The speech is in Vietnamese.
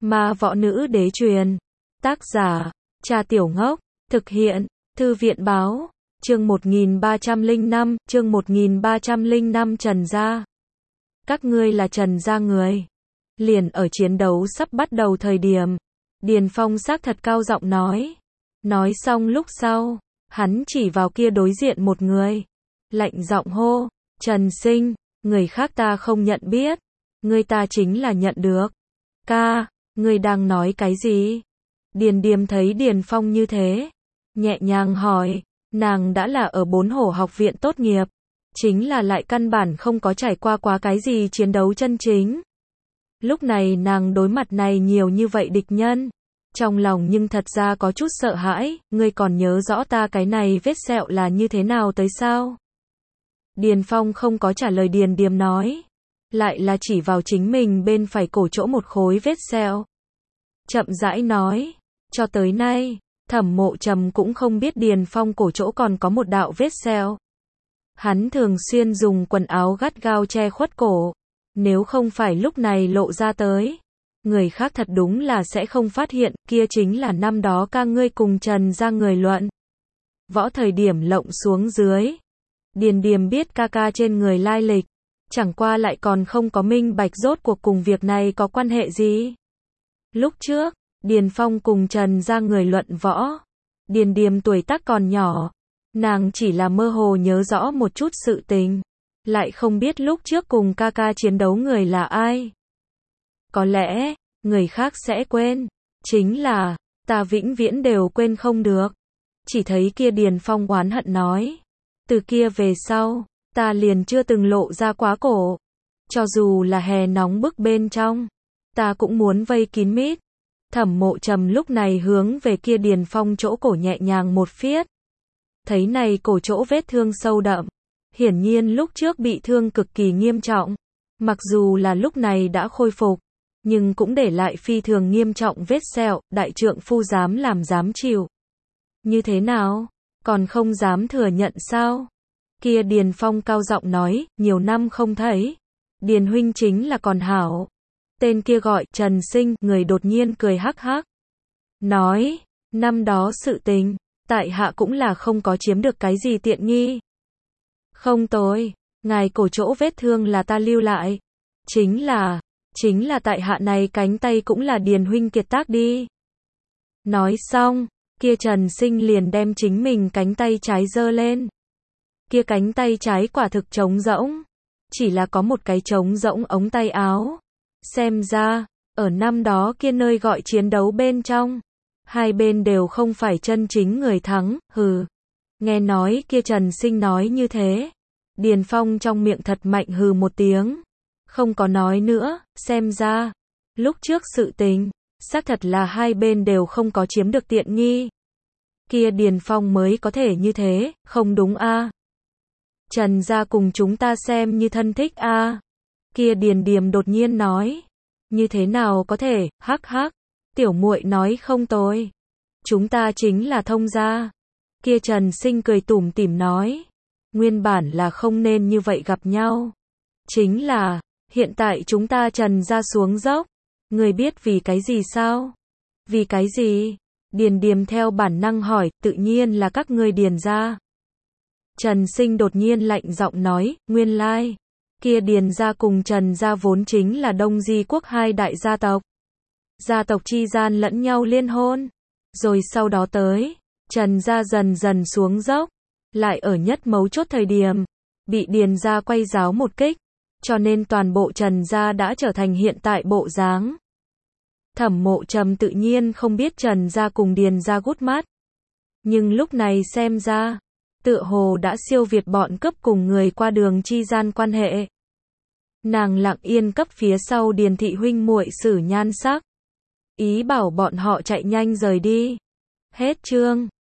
Ma võ nữ đế truyền. Tác giả, Trà Tiểu Ngốc. Thực hiện, Thư viện báo. Chương 1305, chương 1305 Trần gia. Các ngươi là Trần gia người. Liền ở chiến đấu sắp bắt đầu thời điểm, Điền Phong xác thật cao giọng nói. Nói xong lúc sau, hắn chỉ vào kia đối diện một người. Lạnh giọng hô, Trần Sinh, người khác ta không nhận biết. Ngươi ta chính là nhận được. Ca, ngươi đang nói cái gì? Điền Điềm thấy Điền Phong như thế, nhẹ nhàng hỏi, nàng đã là ở 4 hổ học viện tốt nghiệp, chính là lại căn bản không có trải qua quá cái gì chiến đấu chân chính. Lúc này nàng đối mặt này nhiều như vậy địch nhân, trong lòng nhưng thật ra có chút sợ hãi, ngươi còn nhớ rõ ta cái này vết sẹo là như thế nào tới sao? Điền Phong không có trả lời Điền Điềm nói, lại là chỉ vào chính mình bên phải cổ chỗ một khối vết sẹo. Chậm rãi nói, cho tới nay, Thẩm Mộ Trầm cũng không biết Điền Phong cổ chỗ còn có một đạo vết sẹo. Hắn thường xuyên dùng quần áo gắt gao che khuất cổ, nếu không phải lúc này lộ ra tới, người khác thật đúng là sẽ không phát hiện, kia chính là năm đó ca ngươi cùng Trần gia người luận võ thời điểm lộng xuống dưới. Điền Điềm biết ca ca trên người lai lịch, chẳng qua lại còn không có minh bạch rốt cuộc cùng việc này có quan hệ gì. Lúc trước, Điền Phong cùng Trần gia người luận võ, Điền Điềm tuổi tác còn nhỏ, nàng chỉ là mơ hồ nhớ rõ một chút sự tình, lại không biết lúc trước cùng ca ca chiến đấu người là ai. Có lẽ, người khác sẽ quên, chính là, ta vĩnh viễn đều quên không được. Chỉ thấy kia Điền Phong oán hận nói, từ kia về sau, ta liền chưa từng lộ ra quá cổ. Cho dù là hè nóng bức bên trong, ta cũng muốn vây kín mít. Thẩm Mộ Trầm lúc này hướng về kia Điền Phong chỗ cổ nhẹ nhàng một phiết. Thấy này cổ chỗ vết thương sâu đậm, hiển nhiên lúc trước bị thương cực kỳ nghiêm trọng. Mặc dù là lúc này đã khôi phục, nhưng cũng để lại phi thường nghiêm trọng vết sẹo, đại trượng phu dám làm dám chịu. Như thế nào? Còn không dám thừa nhận sao? Kia Điền Phong cao giọng nói, nhiều năm không thấy. Điền huynh chính là còn hảo. Tên kia gọi Trần Sinh, người đột nhiên cười hắc hắc. Nói, năm đó sự tình, tại hạ cũng là không có chiếm được cái gì tiện nghi. Không tối, ngài cổ chỗ vết thương là ta lưu lại. Chính là tại hạ này cánh tay cũng là Điền huynh kiệt tác đi. Nói xong, kia Trần Sinh liền đem chính mình cánh tay trái giơ lên. Kia cánh tay trái quả thực trống rỗng, chỉ là có một cái trống rỗng ống tay áo. Xem ra, ở năm đó kia nơi gọi chiến đấu bên trong, hai bên đều không phải chân chính người thắng, hừ. Nghe nói kia Trần Sinh nói như thế, Điền Phong trong miệng thật mạnh hừ một tiếng, không có nói nữa, xem ra, lúc trước sự tình, xác thật là hai bên đều không có chiếm được tiện nghi. Kia Điền Phong mới có thể như thế, không đúng a? Trần gia cùng chúng ta xem như thân thích a? Kia Điền Điềm đột nhiên nói, như thế nào có thể, hắc hắc, tiểu muội nói không tồi. Chúng ta chính là thông gia. Kia Trần Sinh cười tủm tỉm nói, nguyên bản là không nên như vậy gặp nhau. Chính là, hiện tại chúng ta Trần gia xuống dốc. Người biết vì cái gì sao? Vì cái gì? Điền Điềm theo bản năng hỏi, tự nhiên là các ngươi Điền gia. Trần Sinh đột nhiên lạnh giọng nói, nguyên lai, kia Điền gia cùng Trần gia vốn chính là Đông Di quốc hai đại gia tộc. Gia tộc chi gian lẫn nhau liên hôn. Rồi sau đó tới, Trần gia dần dần xuống dốc. Lại ở nhất mấu chốt thời điểm, bị Điền gia quay giáo một kích. Cho nên toàn bộ Trần gia đã trở thành hiện tại bộ dáng. Thẩm Mộ Trầm tự nhiên không biết Trần gia cùng Điền gia gút mắt. Nhưng lúc này xem ra, tựa hồ đã siêu việt bọn cấp cùng người qua đường chi gian quan hệ. Nàng lặng yên cấp phía sau Điền thị huynh muội xử nhan sắc, ý bảo bọn họ chạy nhanh rời đi. Hết chương.